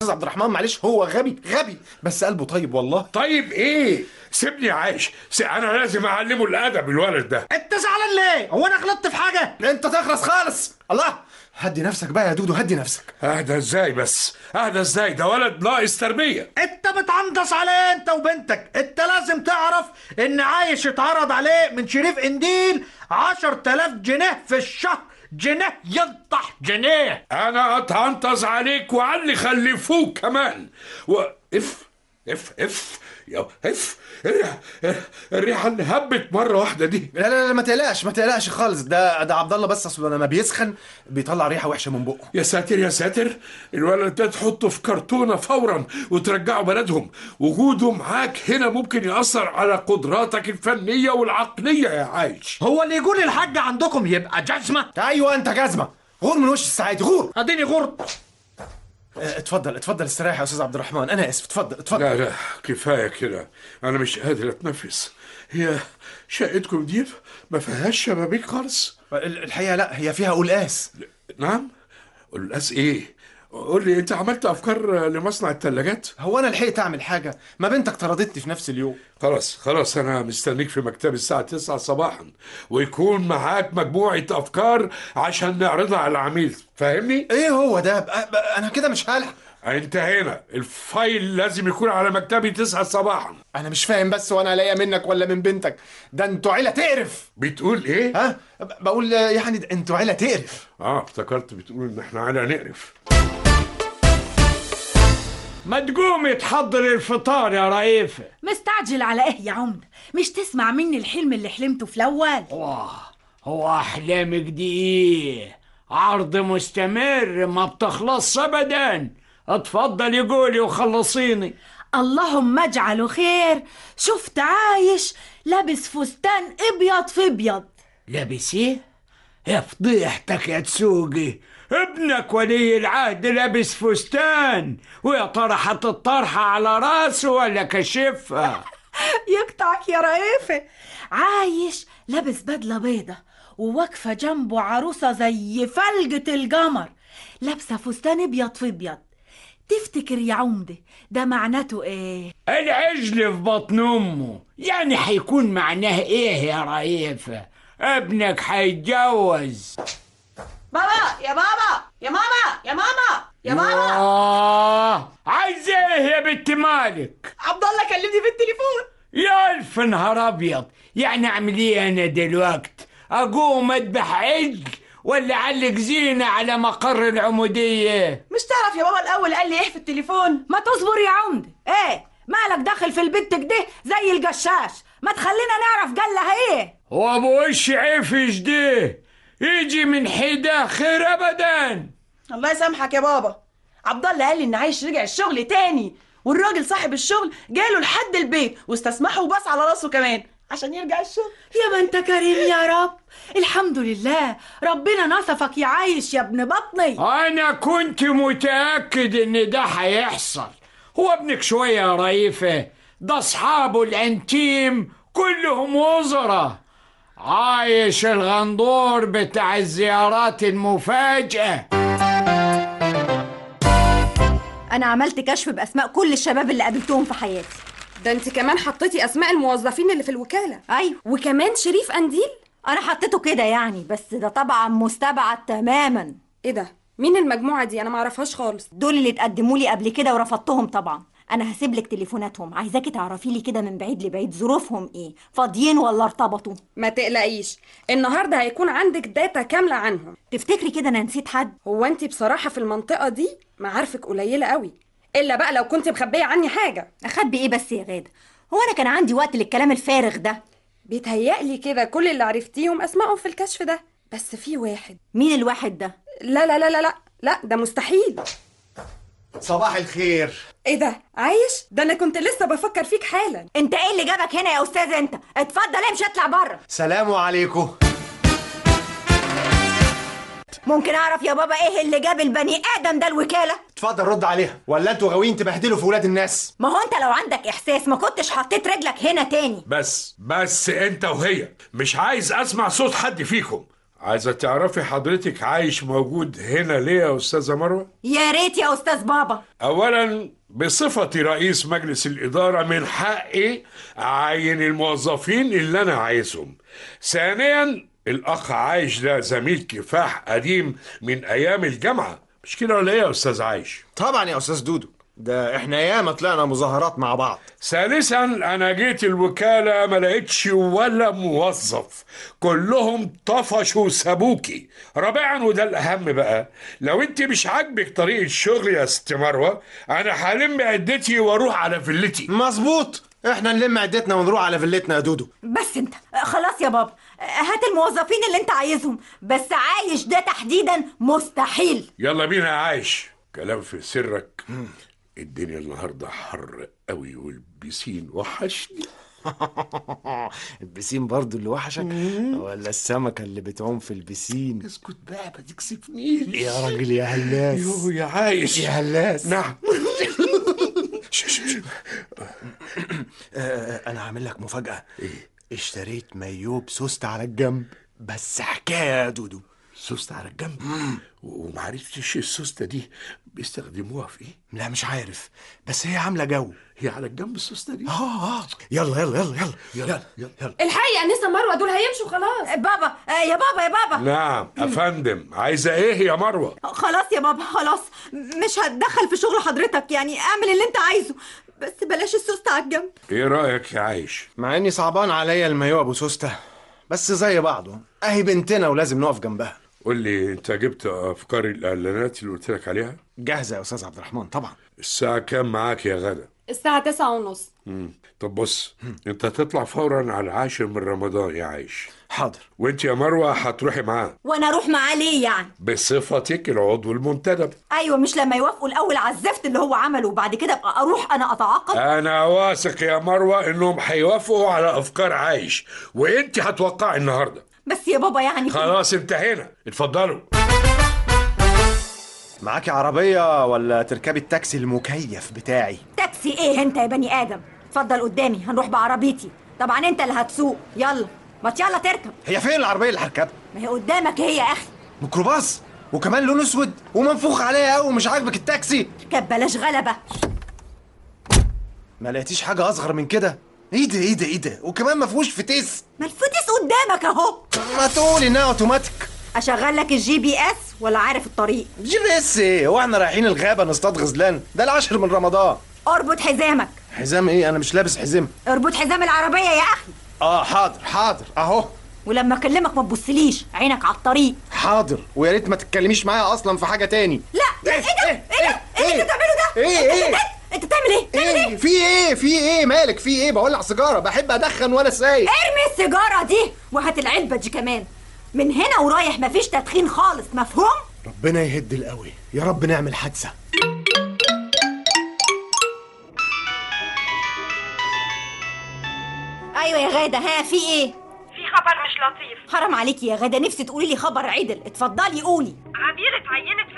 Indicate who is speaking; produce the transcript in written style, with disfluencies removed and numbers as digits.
Speaker 1: استاذ عبد الرحمن، معلش هو غبي بس قلبه طيب والله.
Speaker 2: طيب ايه؟ سيبني عايش، انا لازم اعلمه الادب الولد ده.
Speaker 3: انت زعلان ليه؟ هو انا غلطت في حاجه؟
Speaker 1: انت تخلص خالص. الله، هدي نفسك بقى يا دودو، هدي نفسك.
Speaker 2: اهدى ازاي بس؟ اهدى ازاي؟ ده ولد ناقص تربيه.
Speaker 3: انت بتعنطس عليه انت وبنتك. انت لازم تعرف ان عايش اتعرض عليه من شريف قنديل 10,000 جنيه في الشهر. جنيه ينطح جنيه.
Speaker 2: انا اتعنطز عليك وعلى اللي خلفوك كمان. اف اف اف يا اف الريحه اللي هبت مره واحده دي.
Speaker 1: لا ما تقلقش خالص. ده عبد الله بس اصله لما بيسخن بيطلع ريحه وحشه من بقه.
Speaker 2: يا ساتر يا ساتر، الولد ده تحطه في كرتونه فورا وترجعه بلدهم. وجوده معاك هنا ممكن يأثر على قدراتك الفنيه والعقليه يا عايش.
Speaker 3: هو اللي يقول الحاج عندكم يبقى جزمه؟
Speaker 1: ايوه انت جزمه. غور من وش السعادي، غور.
Speaker 3: اديني غور.
Speaker 1: اتفضل استريح يا استاذ عبد الرحمن، انا اسف. اتفضل.
Speaker 2: لا كفايه كده، انا مش قادر اتنفس. هي شقتكم دي ما فيهاش شبابيك خالص؟
Speaker 1: الحقيقه لا، هي فيها قلقاس.
Speaker 2: نعم؟ قلقاس ايه؟ قول لي، انت عملت افكار لمصنع الثلاجات؟
Speaker 1: هو انا لحقت اعمل حاجه؟ ما بنتك طردتني في نفس اليوم.
Speaker 2: خلاص انا مستنيك في مكتبي الساعه 9 صباحا، ويكون معاك مجموعه افكار عشان نعرضها على العميل. فاهمني؟
Speaker 1: ايه هو ده؟ انا كده مش هلحق.
Speaker 2: انت هنا الفايل لازم يكون على مكتبي 9 صباحا.
Speaker 1: انا مش فاهم بس، وانا الاقيها منك ولا من بنتك؟ ده انتوا عيله تقرف.
Speaker 2: بتقول ايه؟
Speaker 1: ها؟ بقول يعني انتوا عيله تقرف.
Speaker 2: افتكرت بتقول ان احنا عيله نقرف.
Speaker 4: ما تقوم تحضر الفطار يا رئيفة.
Speaker 5: مستعجل على ايه يا عمدة؟ مش تسمع مني الحلم اللي حلمته في الاول؟
Speaker 4: هو احلامك دي ايه؟ عرض مستمر ما بتخلص ابدا. اتفضلي قولي وخلصيني.
Speaker 5: اللهم اجعله خير. شفت عايش لابس فستان ابيض في ابيض.
Speaker 4: لابس ايه؟ يا فضيحتك يا تسوقي، ابنك ولي العهد لابس فستان، ويا ترى حط الطرحة على راسه ولا كشفها؟
Speaker 5: يقطعك يا رئيفة. عايش لابس بدلة بيضة وواقفة جنبه عروسة زي فلقة القمر لابسة فستان ابيض في ابيض. تفتكر يا عمدة ده معناته ايه؟
Speaker 4: العجل في بطن امه، يعني حيكون معناه ايه يا رئيفة؟ ابنك حيتجوز.
Speaker 6: بابا يا بابا يا ماما يا ماما يا ماما.
Speaker 4: عايز ايه يا بنت مالك؟
Speaker 6: عبد الله كلمني في التليفون.
Speaker 4: يا الف نهار ابيض، يعني اعمل ايه انا دلوقت؟ اقوم اذبح عجل ولا اعلق زينه على مقر العموديه؟
Speaker 6: مش تعرف يا بابا الاول قال لي ايه في التليفون؟
Speaker 5: ما تصبر يا عمدة. ايه مالك داخل في البيت كده زي الجشاش؟ ما تخلينا نعرف قال لها ايه.
Speaker 4: هو ابو وش عفش ده يجي من حدا خير ابدا.
Speaker 6: الله يسامحك يا بابا، عبد الله قال لي ان عايش رجع الشغل تاني، والراجل صاحب الشغل جاله لحد البيت واستسمحه وبص على راسه كمان عشان يرجع الشغل.
Speaker 5: يا ما انت كريم يا رب. الحمد لله ربنا نصفك يا عايش يا ابن بطني.
Speaker 4: انا كنت متاكد ان ده هيحصل. هو ابنك شويه يا رئيفه، ده اصحابه الانتيم كلهم وزراء. عايش الغندور بتاع الزيارات المفاجئة.
Speaker 7: أنا عملت كشف بأسماء كل الشباب اللي قابلتهم في حياتي.
Speaker 8: ده انت كمان حطيتي أسماء الموظفين اللي في الوكالة.
Speaker 7: أيوة،
Speaker 8: وكمان شريف قنديل.
Speaker 7: أنا حطيته كده يعني، بس ده طبعا مستبعد تماما.
Speaker 8: ايه ده؟ مين المجموعة دي؟ أنا معرفهاش خالص.
Speaker 7: دول اللي اتقدموا لي قبل كده ورفضتهم طبعا. انا هسيبلك تليفوناتهم، عايزاكي تعرفي لي كده من بعيد لبعيد ظروفهم ايه، فاضيين ولا ارتبطوا.
Speaker 8: ما تقلقيش، النهارده هيكون عندك داتا كامله عنهم.
Speaker 7: تفتكري كده انا نسيت حد؟
Speaker 8: هو انت بصراحه في المنطقه دي معارفك قليله قوي، الا بقى لو كنت مخبيه عني حاجه.
Speaker 7: اخبي ايه بس يا غاده؟ هو انا كان عندي وقت للكلام الفارغ ده؟
Speaker 8: بيتهيألي كده كل اللي عرفتيهم اسمائهم في الكشف ده، بس في واحد.
Speaker 7: مين الواحد ده؟
Speaker 8: لا لا لا لا لا لا، ده مستحيل.
Speaker 1: صباح الخير.
Speaker 8: ايه ده؟ عايش؟ ده انا كنت لسه بفكر فيك حالا.
Speaker 7: انت ايه اللي جابك هنا يا استاذ انت؟ اتفضل امشي اطلع بره.
Speaker 1: سلام عليكم.
Speaker 7: ممكن اعرف يا بابا ايه اللي جاب البني ادم ده الوكاله؟
Speaker 1: اتفضل رد عليها، ولا انتوا غاويين تبهدلوا في ولاد الناس؟
Speaker 7: ما هو انت لو عندك احساس ما كنتش حطيت رجلك هنا تاني.
Speaker 2: بس انت وهي، مش عايز اسمع صوت حد فيكم. عايزة تعرفي حضرتك عايش موجود هنا ليه يا أستاذة مروة؟
Speaker 7: يا ريت يا أستاذ بابا.
Speaker 2: أولا بصفتي رئيس مجلس الإدارة من حقي أعين الموظفين اللي أنا عايزهم. ثانيا الأخ عايش ده زميل كفاح قديم من أيام الجامعة، مش كده ولا إيه يا أستاذ عايش؟
Speaker 1: طبعا يا استاذ دودو، ده احنا ياما طلعنا مظاهرات مع بعض.
Speaker 2: ثالثا انا جيت الوكالة ما لقيتش ولا موظف، كلهم طفشوا وسابوكي. رابعا وده الاهم بقى، لو انت مش عاجبك طريقة شغل يا ست مروة انا هلم عدتي واروح على فيلتي.
Speaker 1: مظبوط، احنا نلم عدتنا ونروح على فيلتنا يا دودو.
Speaker 7: بس انت خلاص يا بابا، هات الموظفين اللي انت عايزهم، بس عايش ده تحديدا مستحيل.
Speaker 2: يلا بينا يا عايش، كلام في سرك. الدنيا النهارده حر قوي والبسين وحشني.
Speaker 1: البسين برضو اللي وحشك ولا السمكة اللي بتعوم في البسين؟
Speaker 2: اسكت بقى ما تكسفنيش
Speaker 1: يا راجل يا هلاس.
Speaker 2: يوه يا عايش
Speaker 1: يا هلاس.
Speaker 2: نعم.
Speaker 1: انا هعمل لك مفاجأة. اشتريت مايو بسوست على الجنب، بس حكاية يا دودو.
Speaker 2: سوستة على الجنب؟ ومعرفتش السوستة دي بيستخدموها في ايه؟
Speaker 1: لا مش عارف، بس هي عاملة جو.
Speaker 2: هي على الجنب السوستة دي؟
Speaker 1: يلا يلا يلا يلا يلا يلا, يلا.
Speaker 8: الحقيقة أنسة مروة دول هيمشوا خلاص.
Speaker 7: بابا يا بابا يا بابا.
Speaker 2: نعم افندم، عايزة ايه يا مروة؟
Speaker 7: خلاص يا بابا خلاص، مش هتدخل في شغل حضرتك، يعني اعمل اللي انت عايزه، بس بلاش السوست على الجنب.
Speaker 2: ايه رأيك يا عايش؟
Speaker 1: مع اني صعبان عليا المايو ابو سوستة، بس زي بعضه، اهي بنتنا ولازم نقف جنبها.
Speaker 2: قول لي انت جبت افكار الاعلانات اللي قلت لك عليها؟
Speaker 1: جاهزة يا استاذ عبد الرحمن طبعا.
Speaker 2: الساعة كام معاك يا غدا؟
Speaker 8: الساعة 9:30.
Speaker 2: طب بص، انت هتطلع فورا على 10 من رمضان يا عايش.
Speaker 1: حاضر.
Speaker 2: وانت يا مروة هتروحي معاه.
Speaker 7: وانا اروح معاه ليه يعني؟
Speaker 2: بصفتك العضو المنتدب.
Speaker 7: ايوه، مش لما يوافقوا الاول على الزفت اللي هو عمله وبعد كده ابقى اروح انا اتعاقب؟
Speaker 2: انا واثق يا مروة انهم هيوافقوا على افكار عايش، وانت هتوقعي النهارده.
Speaker 7: بس يا بابا يعني
Speaker 2: خلاص انتهينا، اتفضلوا.
Speaker 1: معاكي عربية ولا تركبي التاكسي المكيف بتاعي؟
Speaker 7: تاكسي ايه انت يا بني ادم؟ اتفضل قدامي، هنروح بعربيتي. طبعا انت اللي هتسوق. يلا ما يلا تركب.
Speaker 1: هي فين العربية اللي هركبها؟
Speaker 7: ما هي قدامك هي يا اخي.
Speaker 1: ميكروباص وكمان لون اسود ومنفوخ عليها قوي، مش عاجبك التاكسي؟
Speaker 7: اركب بلاش غلبة.
Speaker 1: ما لقيتيش حاجة اصغر من كده؟ ايه ده وكمان ما فيهوش فتيس.
Speaker 7: ما الفتيس قدامك اهو.
Speaker 1: ما تقولي انها اوتوماتيك.
Speaker 7: اشغل لك الGPS ولا عارف الطريق؟
Speaker 1: GPS ايه؟ هو احنا رايحين الغابة نصطاد غزلان؟ ده العاشر من رمضان.
Speaker 7: اربط حزامك.
Speaker 1: حزام ايه؟ انا مش لابس حزام.
Speaker 7: اربط حزام العربية يا اخي.
Speaker 1: حاضر اهو.
Speaker 7: ولما اكلمك ما تبصليش، عينك على الطريق.
Speaker 1: حاضر، ويا ريت ما تتكلميش معايا اصلا في حاجة تاني.
Speaker 7: لا ايه اللي بتعمله ده؟
Speaker 1: ايه
Speaker 7: انت بتعمل ايه؟
Speaker 1: في ايه مالك؟ في ايه؟ بولع سيجارة، بحب ادخن وانا سايق.
Speaker 7: ارمي السيجارة دي وهات العلبة دي كمان. من هنا ورايح مفيش تدخين خالص، مفهوم؟
Speaker 1: ربنا يهد القوي، يا رب نعمل حادثة.
Speaker 7: ايوه يا غادة، ها في ايه؟
Speaker 9: في خبر مش لطيف.
Speaker 7: حرام عليكي يا غادة، نفسي تقولي لي خبر عدل. اتفضلي قولي.
Speaker 9: عبير اتعينت